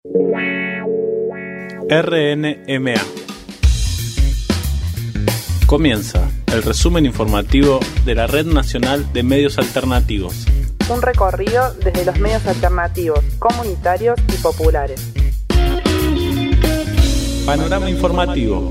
RNMA. Comienza el resumen informativo de la Red Nacional de Medios Alternativos. Un recorrido desde los medios alternativos, comunitarios y populares. Panorama informativo.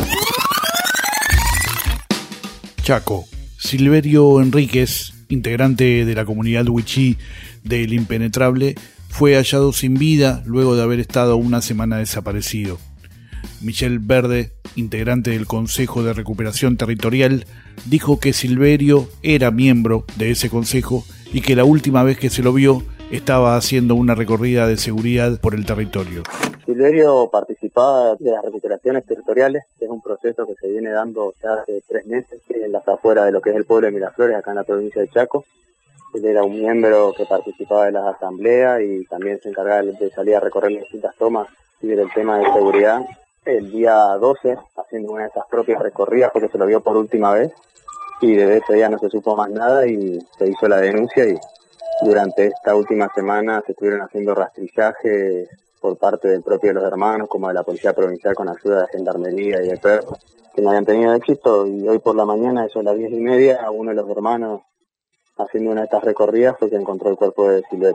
Chaco. Silverio Enríquez, integrante de la comunidad wichí del Impenetrable, fue hallado sin vida luego de haber estado una semana desaparecido. Michel Verde, integrante del Consejo de Recuperación Territorial, dijo que Silverio era miembro de ese consejo y que la última vez que se lo vio estaba haciendo una recorrida de seguridad por el territorio. Silverio participaba de las recuperaciones territoriales, que es un proceso que se viene dando ya hace 3 meses en las afueras de lo que es el pueblo de Miraflores, acá en la provincia de Chaco. Él era un miembro que participaba de las asambleas y también se encargaba de salir a recorrer las distintas tomas y ver el tema de seguridad. El día 12, haciendo una de esas propias recorridas, porque se lo vio por última vez, y desde ese día no se supo más nada y se hizo la denuncia, y durante esta última semana se estuvieron haciendo rastrillajes por parte del propio de los hermanos, como de la Policía Provincial con ayuda de Gendarmería y de perros, que no habían tenido éxito, y hoy por la mañana, eso a las 10:30, uno de los hermanos, haciendo una de estas recorridas, fue que encontró el cuerpo de Silverio.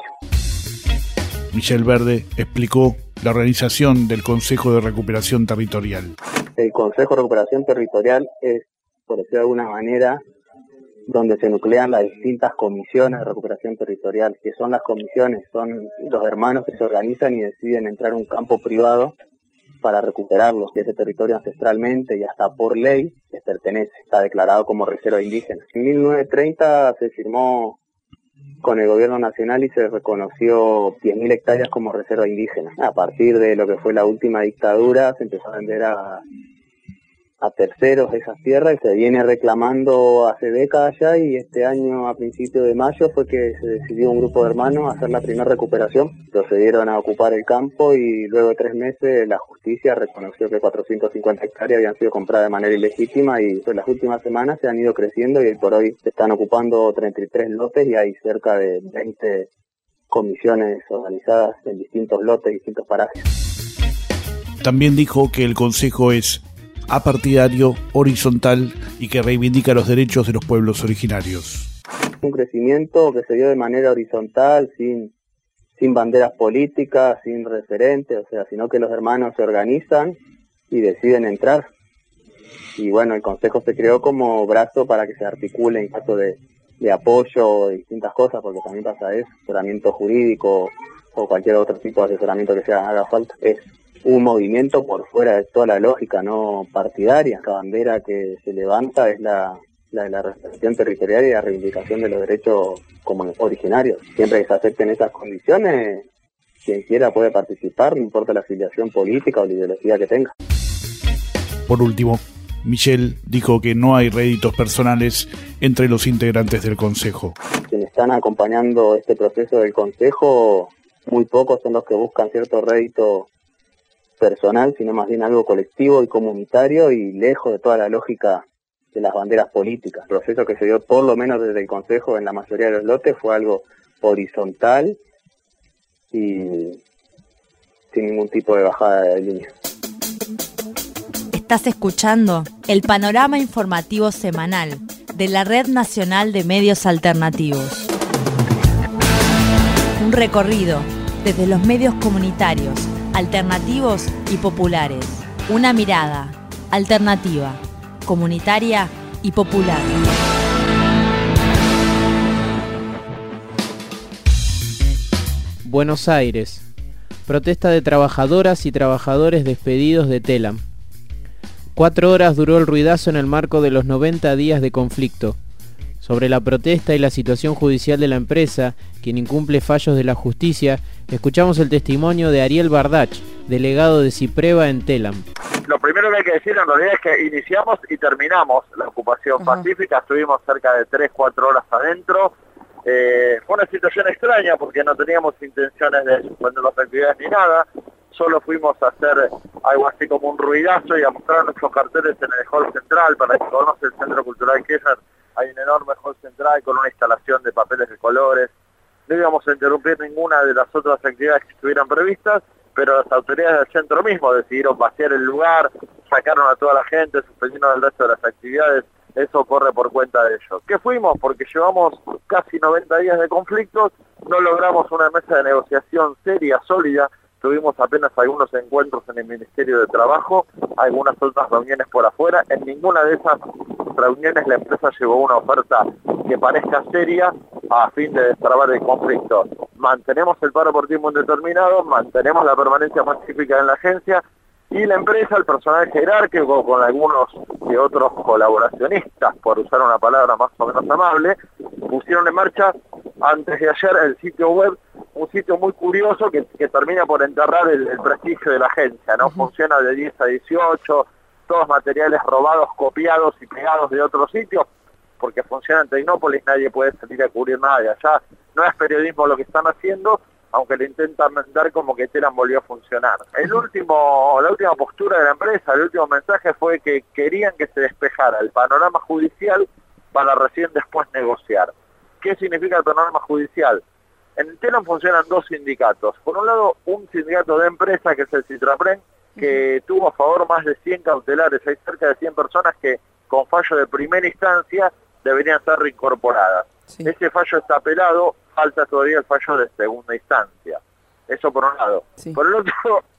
Michel Verde explicó la organización del Consejo de Recuperación Territorial. El Consejo de Recuperación Territorial es, por decirlo de alguna manera, donde se nuclean las distintas comisiones de recuperación territorial, que son las comisiones, son los hermanos que se organizan y deciden entrar a un campo privado para recuperarlo, que ese territorio ancestralmente y hasta por ley les pertenece, está declarado como reserva indígena. En 1930 se firmó con el gobierno nacional y se reconoció 10.000 hectáreas como reserva indígena. A partir de lo que fue la última dictadura se empezó a vender a terceros esas tierras y se viene reclamando hace décadas ya, y este año a principios de mayo fue que se decidió un grupo de hermanos a hacer la primera recuperación. Procedieron a ocupar el campo y luego de 3 meses la justicia reconoció que 450 hectáreas habían sido compradas de manera ilegítima, y en las últimas semanas se han ido creciendo y hoy por hoy se están ocupando 33 lotes y hay cerca de 20 comisiones organizadas en distintos lotes, distintos parajes. También dijo que el consejo es apartidario, horizontal y que reivindica los derechos de los pueblos originarios. Un crecimiento que se dio de manera horizontal, sin banderas políticas, sin referentes, sino que los hermanos se organizan y deciden entrar. Y bueno, el consejo se creó como brazo para que se articule en caso de apoyo o de distintas cosas, porque también pasa eso, asesoramiento jurídico o cualquier otro tipo de asesoramiento que haga falta. Es un movimiento por fuera de toda la lógica no partidaria. La bandera que se levanta es la de la recuperación territorial y la reivindicación de los derechos como originarios. Siempre que se acepten esas condiciones, quien quiera puede participar, no importa la afiliación política o la ideología que tenga. Por último, Michel dijo que no hay réditos personales entre los integrantes del Consejo. Quienes están acompañando este proceso del Consejo, muy pocos son los que buscan cierto rédito personal, sino más bien algo colectivo y comunitario y lejos de toda la lógica de las banderas políticas. El proceso que se dio, por lo menos desde el Consejo, en la mayoría de los lotes, fue algo horizontal y sin ningún tipo de bajada de línea. Estás escuchando el panorama informativo semanal de la Red Nacional de Medios Alternativos. Un recorrido desde los medios comunitarios, alternativos y populares. Una mirada alternativa, comunitaria y popular. Buenos Aires. Protesta de trabajadoras y trabajadores despedidos de Telam. 4 horas duró el ruidazo en el marco de los 90 días de conflicto. Sobre la protesta y la situación judicial de la empresa, quien incumple fallos de la justicia, escuchamos el testimonio de Ariel Bardach, delegado de Cipreva en Telam. Lo primero que hay que decir en realidad es que iniciamos y terminamos la ocupación pacífica, estuvimos cerca de 3-4 horas adentro. Fue una situación extraña porque no teníamos intenciones de suspender las actividades ni nada, solo fuimos a hacer algo así como un ruidazo y a mostrar nuestros carteles en el hall central. Para que conoce el Centro Cultural Quejar, hay un enorme hall central con una instalación de papeles de colores. No íbamos a interrumpir ninguna de las otras actividades que estuvieran previstas pero las autoridades del centro mismo decidieron vaciar el lugar, sacaron a toda la gente, suspendieron el resto de las actividades. Eso corre por cuenta de ellos. ¿Qué fuimos? Porque llevamos casi 90 días de conflictos, no logramos una mesa de negociación seria, sólida, tuvimos apenas algunos encuentros en el Ministerio de Trabajo, algunas otras reuniones por afuera. En ninguna de esas reuniones la empresa llevó una oferta que parezca seria a fin de destrabar el conflicto. Mantenemos el paro por tiempo indeterminado, mantenemos la permanencia pacífica en la agencia, y la empresa, el personal jerárquico, con algunos de otros colaboracionistas, por usar una palabra más o menos amable, pusieron en marcha antes de ayer el sitio web, un sitio muy curioso que termina por enterrar el prestigio de la agencia, ¿no? Funciona de 10 a 18, todos materiales robados, copiados y pegados de otros sitios, porque funciona en Tecnópolis, nadie puede salir a cubrir nada de allá. No es periodismo lo que están haciendo, aunque le intentan dar como que Telam volvió a funcionar. La última postura de la empresa, el último mensaje fue que querían que se despejara el panorama judicial para recién después negociar. ¿Qué significa el panorama judicial? En Telam funcionan dos sindicatos. Por un lado, un sindicato de empresa, que es el Citrapren, que tuvo a favor más de 100 cautelares. Hay cerca de 100 personas que con fallo de primera instancia deberían ser reincorporadas. Sí. Ese fallo está apelado, falta todavía el fallo de segunda instancia. Eso por un lado. Sí. Por el otro,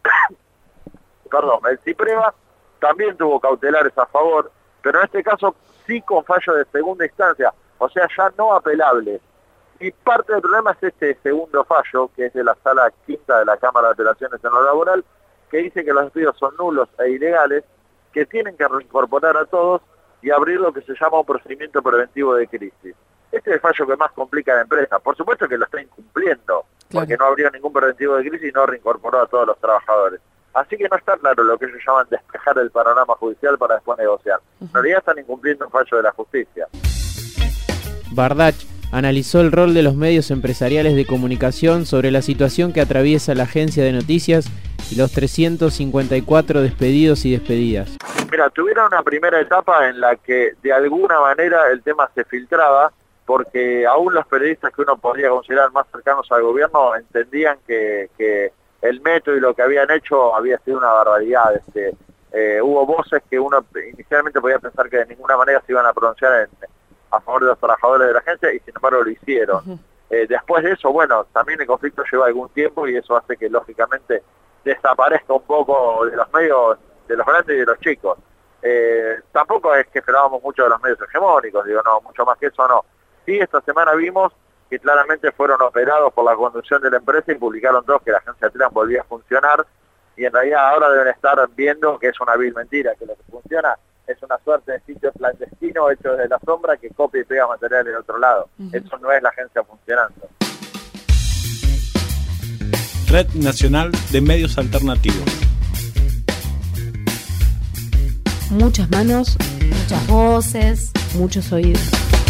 el CIPREVA también tuvo cautelares a favor, pero en este caso sí con fallo de segunda instancia, o sea, ya no apelables. Y parte del problema es este segundo fallo, que es de la Sala Quinta de la Cámara de Apelaciones en lo Laboral, que dice que los despidos son nulos e ilegales, que tienen que reincorporar a todos y abrir lo que se llama un procedimiento preventivo de crisis. Este es el fallo que más complica a la empresa. Por supuesto que lo está incumpliendo, porque no abrió ningún preventivo de crisis y no reincorporó a todos los trabajadores. Así que no está claro lo que ellos llaman despejar el panorama judicial para después negociar. En realidad están incumpliendo un fallo de la justicia. Bardach analizó el rol de los medios empresariales de comunicación sobre la situación que atraviesa la agencia de noticias y los 354 despedidos y despedidas. Mira, tuvieron una primera etapa en la que de alguna manera el tema se filtraba, porque aún los periodistas que uno podría considerar más cercanos al gobierno entendían que el método y lo que habían hecho había sido una barbaridad. Hubo voces que uno inicialmente podía pensar que de ninguna manera se iban a pronunciar a favor de los trabajadores de la agencia, y sin embargo lo hicieron. Después de eso, bueno, también el conflicto lleva algún tiempo y eso hace que lógicamente desaparezca un poco de los medios, de los grandes y de los chicos. Tampoco es que esperábamos mucho de los medios hegemónicos, no, mucho más que eso no. Sí, esta semana vimos que claramente fueron operados por la conducción de la empresa y publicaron todos que la agencia Telam volvía a funcionar, y en realidad ahora deben estar viendo que es una vil mentira, que lo que funciona es una suerte de sitio clandestino hecho desde la sombra que copia y pega material del otro lado. Eso no es la agencia funcionando. Red Nacional de Medios Alternativos. Muchas manos, muchas voces, muchos oídos.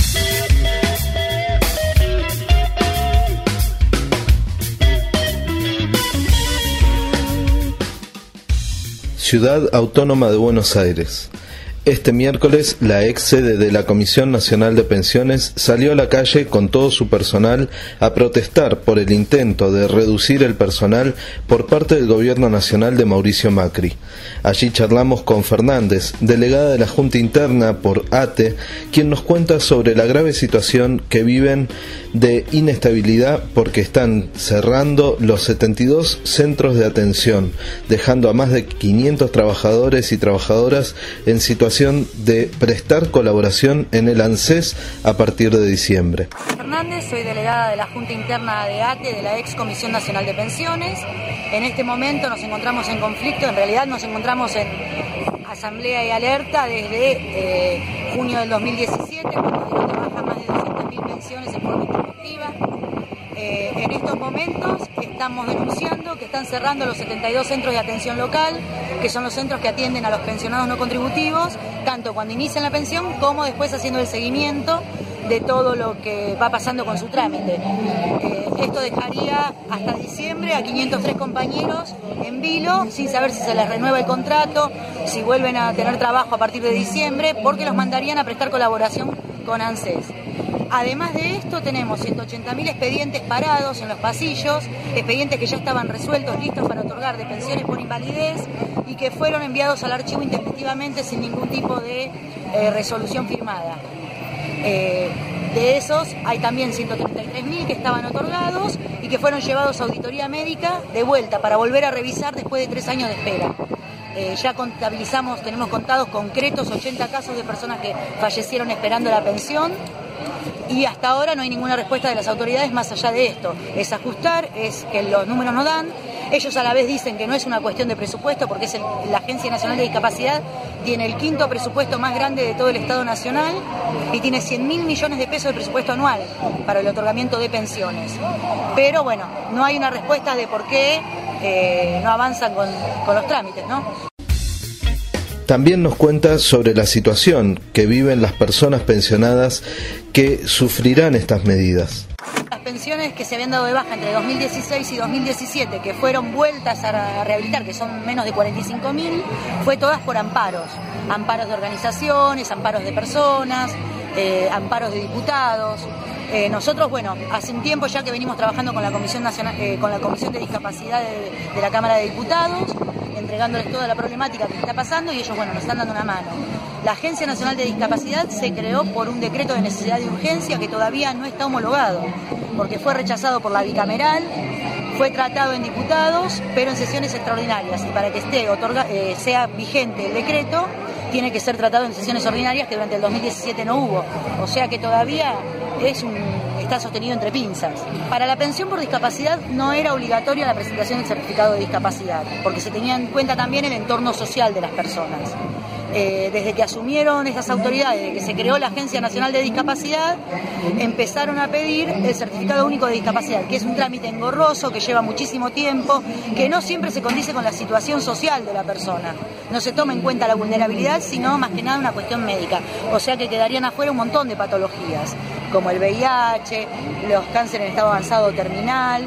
Ciudad Autónoma de Buenos Aires. Este miércoles, la ex sede de la Comisión Nacional de Pensiones salió a la calle con todo su personal a protestar por el intento de reducir el personal por parte del Gobierno Nacional de Mauricio Macri. Allí charlamos con Fernández, delegada de la Junta Interna por ATE, quien nos cuenta sobre la grave situación que viven de inestabilidad porque están cerrando los 72 centros de atención, dejando a más de 500 trabajadores y trabajadoras en situación de prestar colaboración en el ANSES a partir de diciembre. Fernández, soy delegada de la Junta Interna de ATE, de la ex Comisión Nacional de Pensiones. En este momento nos encontramos en conflicto, en realidad nos encontramos en asamblea y alerta desde junio del 2017, cuando dieron de baja más de 200.000 pensiones en forma introductiva. En estos momentos estamos denunciando que están cerrando los 72 centros de atención local, que son los centros que atienden a los pensionados no contributivos, tanto cuando inician la pensión como después haciendo el seguimiento de todo lo que va pasando con su trámite. Esto dejaría hasta diciembre a 503 compañeros en vilo, sin saber si se les renueva el contrato, si vuelven a tener trabajo a partir de diciembre, porque los mandarían a prestar colaboración con ANSES. Además de esto, tenemos 180.000 expedientes parados en los pasillos, expedientes que ya estaban resueltos, listos para otorgar de pensiones por invalidez y que fueron enviados al archivo intempestivamente sin ningún tipo de resolución firmada. De esos hay también 133.000 que estaban otorgados y que fueron llevados a auditoría médica de vuelta para volver a revisar después de 3 años de espera. Ya contabilizamos, tenemos contados concretos 80 casos de personas que fallecieron esperando la pensión y hasta ahora no hay ninguna respuesta de las autoridades más allá de esto. Es ajustar, es que los números no dan. Ellos a la vez dicen que no es una cuestión de presupuesto porque es la Agencia Nacional de Discapacidad tiene el 5º presupuesto más grande de todo el Estado Nacional y tiene 100.000 millones de pesos de presupuesto anual para el otorgamiento de pensiones. Pero bueno, no hay una respuesta de por qué no avanzan con los trámites, ¿no? También nos cuenta sobre la situación que viven las personas pensionadas que sufrirán estas medidas. Las pensiones que se habían dado de baja entre 2016 y 2017, que fueron vueltas a rehabilitar, que son menos de 45.000, fue todas por amparos. Amparos de organizaciones, amparos de personas, amparos de diputados. Nosotros, bueno, hace un tiempo ya que venimos trabajando con la Comisión Nacional, con la Comisión de Discapacidad de la Cámara de Diputados, entregándoles toda la problemática que está pasando y ellos, bueno, nos están dando una mano. La Agencia Nacional de Discapacidad se creó por un decreto de necesidad de urgencia que todavía no está homologado, porque fue rechazado por la bicameral, fue tratado en diputados, pero en sesiones extraordinarias. Y para que sea vigente el decreto, tiene que ser tratado en sesiones ordinarias que durante el 2017 no hubo. O sea que todavía está sostenido entre pinzas. Para la pensión por discapacidad no era obligatoria la presentación del certificado de discapacidad, porque se tenía en cuenta también el entorno social de las personas. Desde que asumieron esas autoridades, desde que se creó la Agencia Nacional de Discapacidad, empezaron a pedir el certificado único de discapacidad, que es un trámite engorroso, que lleva muchísimo tiempo, que no siempre se condice con la situación social de la persona. No se toma en cuenta la vulnerabilidad, sino más que nada una cuestión médica. O sea que quedarían afuera un montón de patologías, como el VIH, los cánceres en estado avanzado terminal,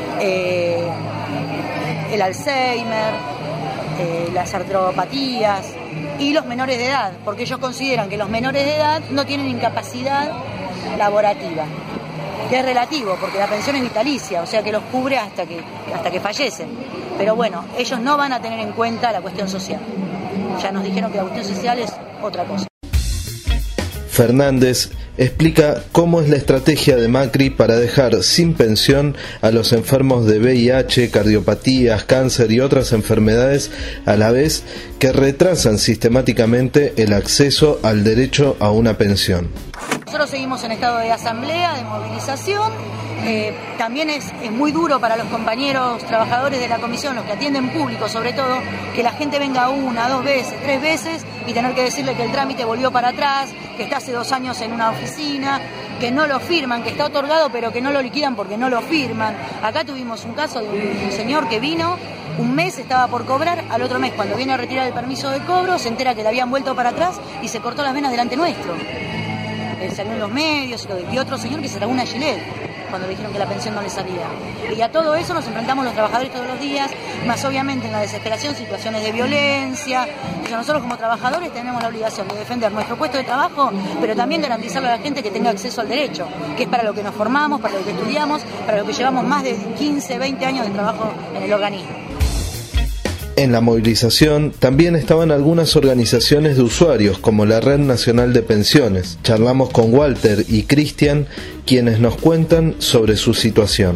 el Alzheimer, las artropatías y los menores de edad, porque ellos consideran que los menores de edad no tienen incapacidad laborativa, que es relativo, porque la pensión es vitalicia, o sea que los cubre hasta que fallecen. Pero bueno, ellos no van a tener en cuenta la cuestión social. Ya nos dijeron que la cuestión social es otra cosa. Fernández explica cómo es la estrategia de Macri para dejar sin pensión a los enfermos de VIH, cardiopatías, cáncer y otras enfermedades, a la vez que retrasan sistemáticamente el acceso al derecho a una pensión. Nosotros seguimos en estado de asamblea, de movilización. También es muy duro para los compañeros trabajadores de la comisión, los que atienden público sobre todo, que la gente venga 1, 2 veces, 3 veces y tener que decirle que el trámite volvió para atrás, que está hace 2 años en una oficina, que no lo firman, que está otorgado pero que no lo liquidan porque no lo firman. Acá tuvimos un caso de un señor que vino, un mes estaba por cobrar, al otro mes cuando viene a retirar el permiso de cobro se entera que le habían vuelto para atrás y se cortó las venas delante nuestro. Salió en los medios y otro señor que se tragó una Gillette cuando le dijeron que la pensión no le salía. Y a todo eso nos enfrentamos los trabajadores todos los días, más obviamente en la desesperación, situaciones de violencia. Entonces nosotros como trabajadores tenemos la obligación de defender nuestro puesto de trabajo, pero también garantizarle a la gente que tenga acceso al derecho, que es para lo que nos formamos, para lo que estudiamos, para lo que llevamos más de 15, 20 años de trabajo en el organismo. En la movilización también estaban algunas organizaciones de usuarios como la Red Nacional de Pensiones. Charlamos con Walter y Cristian, quienes nos cuentan sobre su situación.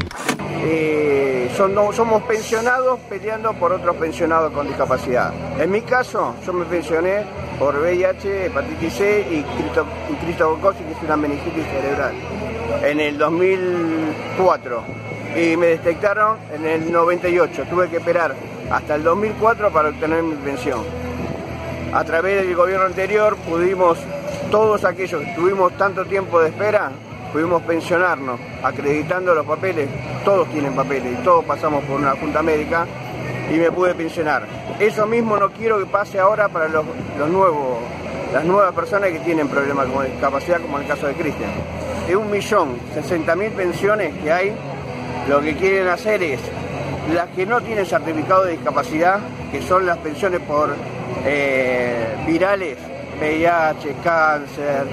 Somos pensionados peleando por otros pensionados con discapacidad. En mi caso, yo me pensioné por VIH, hepatitis C y cristococosis, que es una meningitis cerebral, en el 2004. Y me detectaron en el 98. Tuve que esperar hasta el 2004 para obtener mi pensión. A través del gobierno anterior pudimos, todos aquellos que tuvimos tanto tiempo de espera, pudimos pensionarnos, acreditando los papeles. Todos tienen papeles y todos pasamos por una junta médica y me pude pensionar. Eso mismo no quiero que pase ahora para las nuevas personas que tienen problemas con discapacidad, como en el caso de Cristian. De 1.060.000 pensiones que hay, lo que quieren hacer es las que no tienen certificado de discapacidad, que son las pensiones por virales, VIH, cáncer,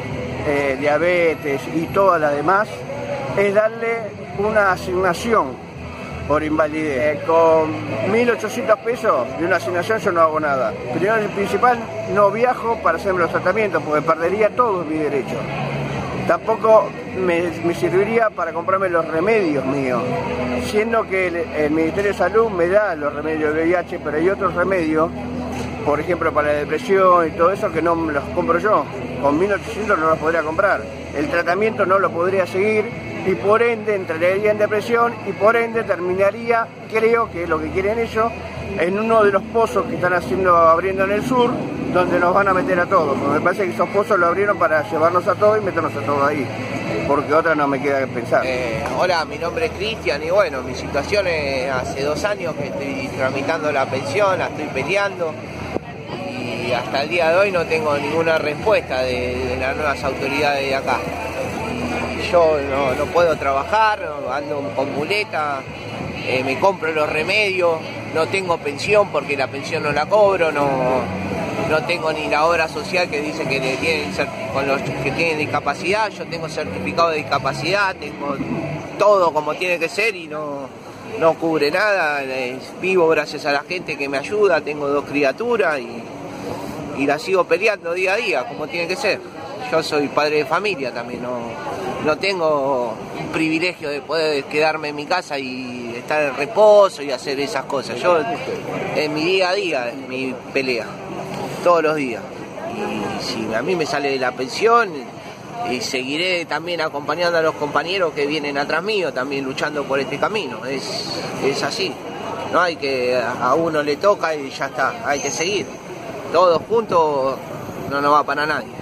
diabetes y todas las demás, es darle una asignación por invalidez. Con 1.800 pesos de una asignación yo no hago nada. Primero y principal, no viajo para hacerme los tratamientos porque perdería todos mis derechos. Tampoco me serviría para comprarme los remedios míos, siendo que el Ministerio de Salud me da los remedios de VIH, pero hay otros remedios, por ejemplo para la depresión y todo eso, que no me los compro yo. Con 1.800 no los podría comprar. El tratamiento no lo podría seguir y por ende entraría en depresión y por ende terminaría, creo que es lo que quieren ellos, en uno de los pozos que están abriendo en el sur, donde nos van a meter a todos. Me parece que esos pozos lo abrieron para llevarnos a todos y meternos a todos ahí, porque otra no me queda que pensar. Hola, mi nombre es Cristian y bueno, mi situación es hace 2 años que estoy tramitando la pensión, la estoy peleando y hasta el día de hoy no tengo ninguna respuesta de las nuevas autoridades de acá. Yo no puedo trabajar, ando con muleta, me compro los remedios, no tengo pensión porque la pensión no la cobro, no tengo ni la obra social que dice que tienen con los que tienen discapacidad. Yo tengo certificado de discapacidad, tengo todo como tiene que ser y no cubre nada. Vivo gracias a la gente que me ayuda, tengo 2 criaturas y la sigo peleando día a día como tiene que ser. Yo soy padre de familia también, no tengo un privilegio de poder quedarme en mi casa y estar en reposo y hacer esas cosas. Yo en mi día a día es mi pelea, todos los días. Y si a mí me sale de la pensión, y seguiré también acompañando a los compañeros que vienen atrás mío, también luchando por este camino. Es así, no hay que a uno le toca y ya está, hay que seguir. Todos juntos no nos va para nadie.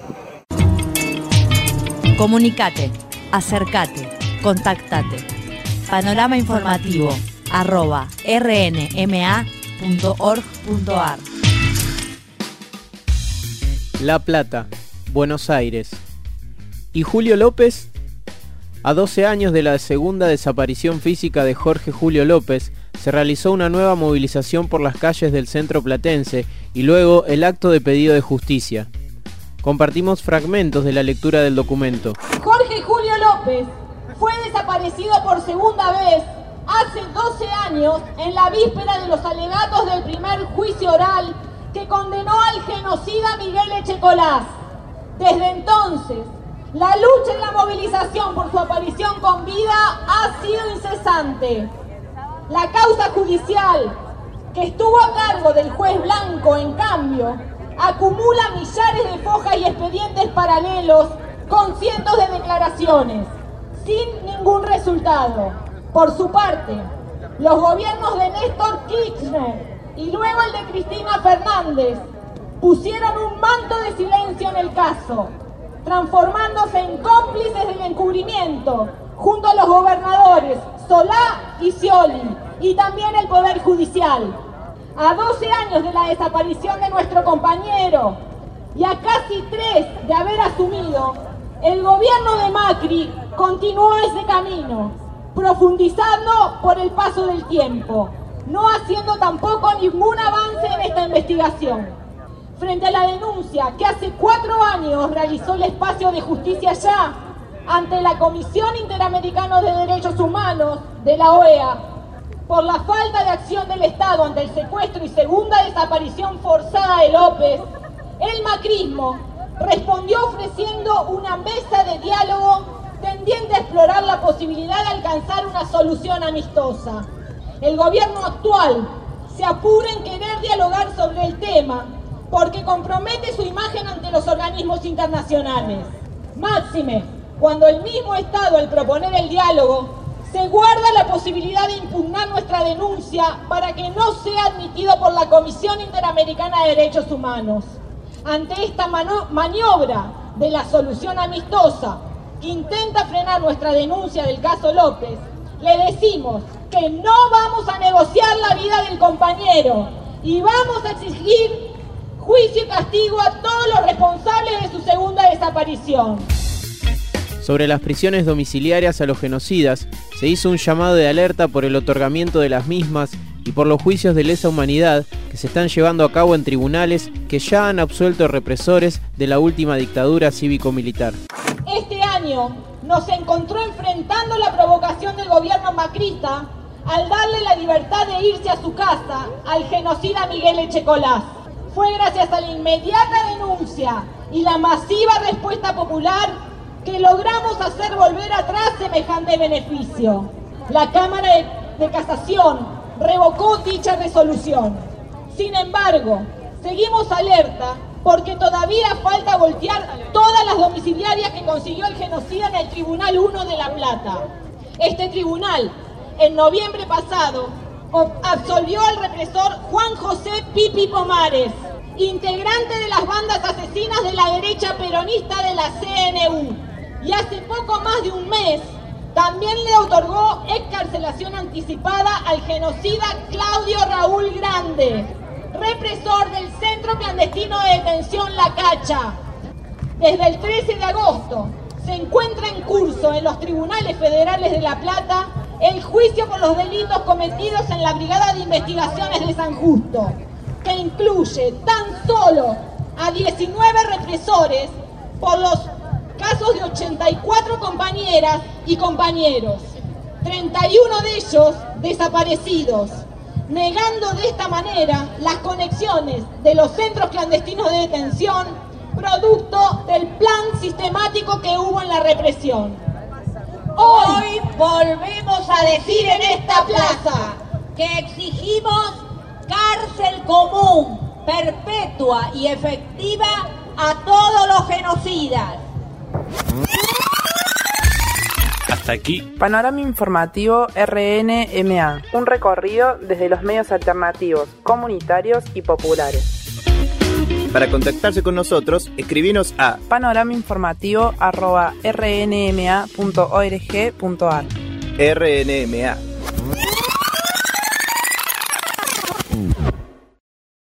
Comunicate, acercate, contactate. Panorama informativo @rnma.org.ar. La Plata, Buenos Aires. ¿Y Julio López? A 12 años de la segunda desaparición física de Jorge Julio López, se realizó una nueva movilización por las calles del centro platense y luego el acto de pedido de justicia. Compartimos fragmentos de la lectura del documento. Jorge Julio López fue desaparecido por segunda vez hace 12 años en la víspera de los alegatos del primer juicio oral que condenó al genocida Miguel Echecolás. Desde entonces, la lucha y la movilización por su aparición con vida ha sido incesante. La causa judicial, que estuvo a cargo del juez Blanco, en cambio, acumula millares de fojas y expedientes paralelos con cientos de declaraciones, sin ningún resultado. Por su parte, los gobiernos de Néstor Kirchner y luego el de Cristina Fernández pusieron un manto de silencio en el caso, transformándose en cómplices del encubrimiento junto a los gobernadores Solá y Scioli y también el Poder Judicial. A 12 años de la desaparición de nuestro compañero y a casi 3 de haber asumido, el gobierno de Macri continuó ese camino, profundizando por el paso del tiempo, no haciendo tampoco ningún avance en esta investigación. Frente a la denuncia que hace 4 años realizó el Espacio de Justicia Ya ante la Comisión Interamericana de Derechos Humanos de la OEA, por la falta de acción del Estado ante el secuestro y segunda desaparición forzada de López, el macrismo respondió ofreciendo una mesa de diálogo tendiente a explorar la posibilidad de alcanzar una solución amistosa. El gobierno actual se apura en querer dialogar sobre el tema porque compromete su imagen ante los organismos internacionales. Máxime, cuando el mismo Estado, al proponer el diálogo, se guarda la posibilidad de impugnar nuestra denuncia para que no sea admitido por la Comisión Interamericana de Derechos Humanos. Ante esta maniobra de la solución amistosa que intenta frenar nuestra denuncia del caso López, le decimos que no vamos a negociar la vida del compañero y vamos a exigir juicio y castigo a todos los responsables de su segunda desaparición. Sobre las prisiones domiciliarias a los genocidas, se hizo un llamado de alerta por el otorgamiento de las mismas y por los juicios de lesa humanidad que se están llevando a cabo en tribunales que ya han absuelto represores de la última dictadura cívico-militar. Este año nos encontró enfrentando la provocación del gobierno macrista al darle la libertad de irse a su casa al genocida Miguel Echecolás. Fue gracias a la inmediata denuncia y la masiva respuesta popular que logramos hacer volver atrás semejante beneficio. La Cámara de Casación revocó dicha resolución. Sin embargo, seguimos alerta porque todavía falta voltear todas las domiciliarias que consiguió el genocida en el Tribunal 1 de La Plata. Este tribunal, en noviembre pasado, absolvió al represor Juan José Pipi Pomares, integrante de las bandas asesinas de la derecha peronista de la CNU. Y hace poco más de un mes, también le otorgó excarcelación anticipada al genocida Claudio Raúl Grande, represor del Centro Clandestino de Detención La Cacha. Desde el 13 de agosto se encuentra en curso en los tribunales federales de La Plata el juicio por los delitos cometidos en la Brigada de Investigaciones de San Justo, que incluye tan solo a 19 represores por los casos de 84 compañeras y compañeros, 31 de ellos desaparecidos, negando de esta manera las conexiones de los centros clandestinos de detención, producto del plan sistemático que hubo en la represión. Hoy volvemos a decir en esta plaza que exigimos cárcel común, perpetua y efectiva a todos los genocidas. Hasta aquí. Panorama informativo RNMA. Un recorrido desde los medios alternativos, comunitarios y populares. Para contactarse con nosotros, escribinos a panoramainformativo@rnma.org.ar. RNMA.